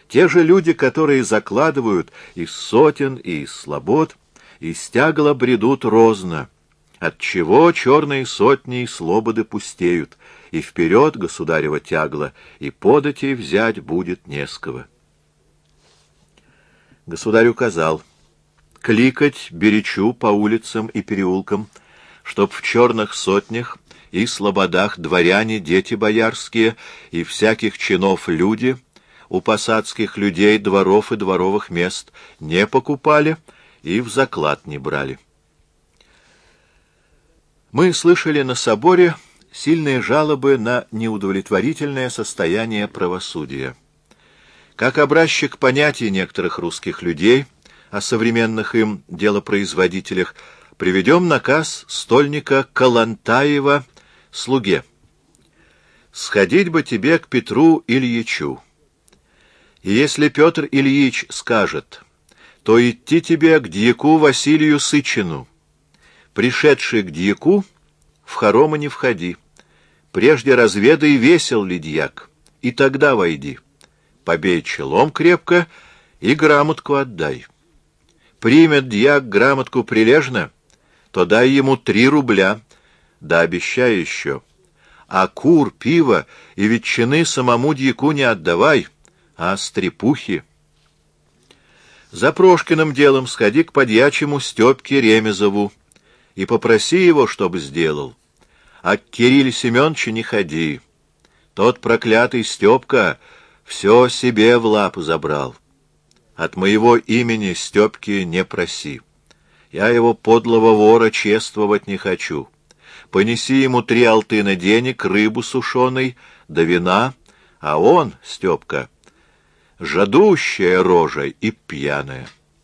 Те же люди, которые закладывают из сотен и из слобод, из тягла бредут розно, отчего черные сотни и слободы пустеют, и вперед государева тягла, и податей взять будет не с кого. Государь указал кликать беречу по улицам и переулкам, чтоб в черных сотнях и слободах дворяне, дети боярские и всяких чинов люди у посадских людей дворов и дворовых мест не покупали и в заклад не брали. Мы слышали на соборе сильные жалобы на неудовлетворительное состояние правосудия. Как образчик понятий некоторых русских людей о современных им делопроизводителях приведем наказ стольника Калантаева слуге. «Сходить бы тебе к Петру Ильичу. И если Петр Ильич скажет, то идти тебе к дьяку Василию Сычину. Пришедший к дьяку, в хоромы не входи. Прежде разведай, весел ли дьяк, и тогда войди. Побей челом крепко и грамотку отдай. Примет дьяк грамотку прилежно, то дай ему 3 рубля, да обещай еще. А кур, пиво и ветчины самому дьяку не отдавай, а стрепухи. За Прошкиным делом сходи к подьячему Степке Ремезову и попроси его, чтоб сделал. А к Кирилле Семеновичу не ходи. Тот проклятый Степка все себе в лапу забрал. От моего имени Степки не проси. Я его подлого вора чествовать не хочу. Понеси ему 3 алтына денег, рыбу сушеной, да вина, а он, Степка, жадущая рожа и пьяная».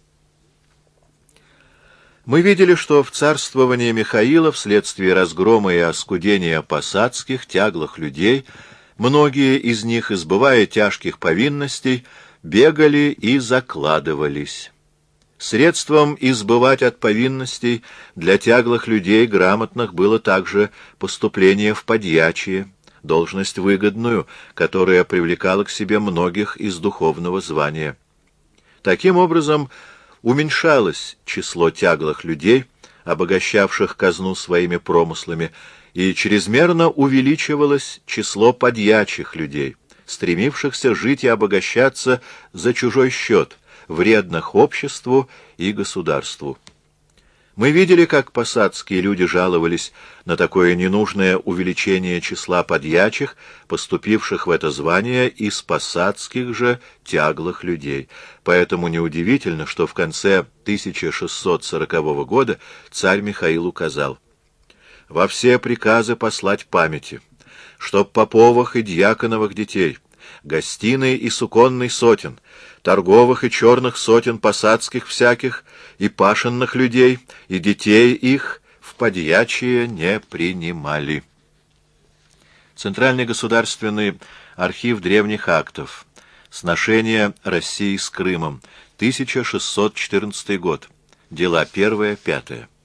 Мы видели, что в царствовании Михаила вследствие разгрома и оскудения посадских, тяглых людей, многие из них, избывая тяжких повинностей, бегали и закладывались. Средством избывать от повинностей для тяглых людей грамотных было также поступление в подьячие, должность выгодную, которая привлекала к себе многих из духовного звания. Таким образом, уменьшалось число тяглых людей, обогащавших казну своими промыслами, и чрезмерно увеличивалось число подьячих людей, стремившихся жить и обогащаться за чужой счет, вредных обществу и государству. Мы видели, как посадские люди жаловались на такое ненужное увеличение числа подьячих, поступивших в это звание из посадских же тяглых людей. Поэтому неудивительно, что в конце 1640 года царь Михаил указал: «Во все приказы послать памяти, чтоб поповых и дьяконовых детей, гостиной и суконной сотен, торговых и черных сотен посадских всяких, и пашенных людей, и детей их в подьячие не принимали». Центральный государственный архив древних актов. Сношение России с Крымом. 1614 год. Дела 1-5.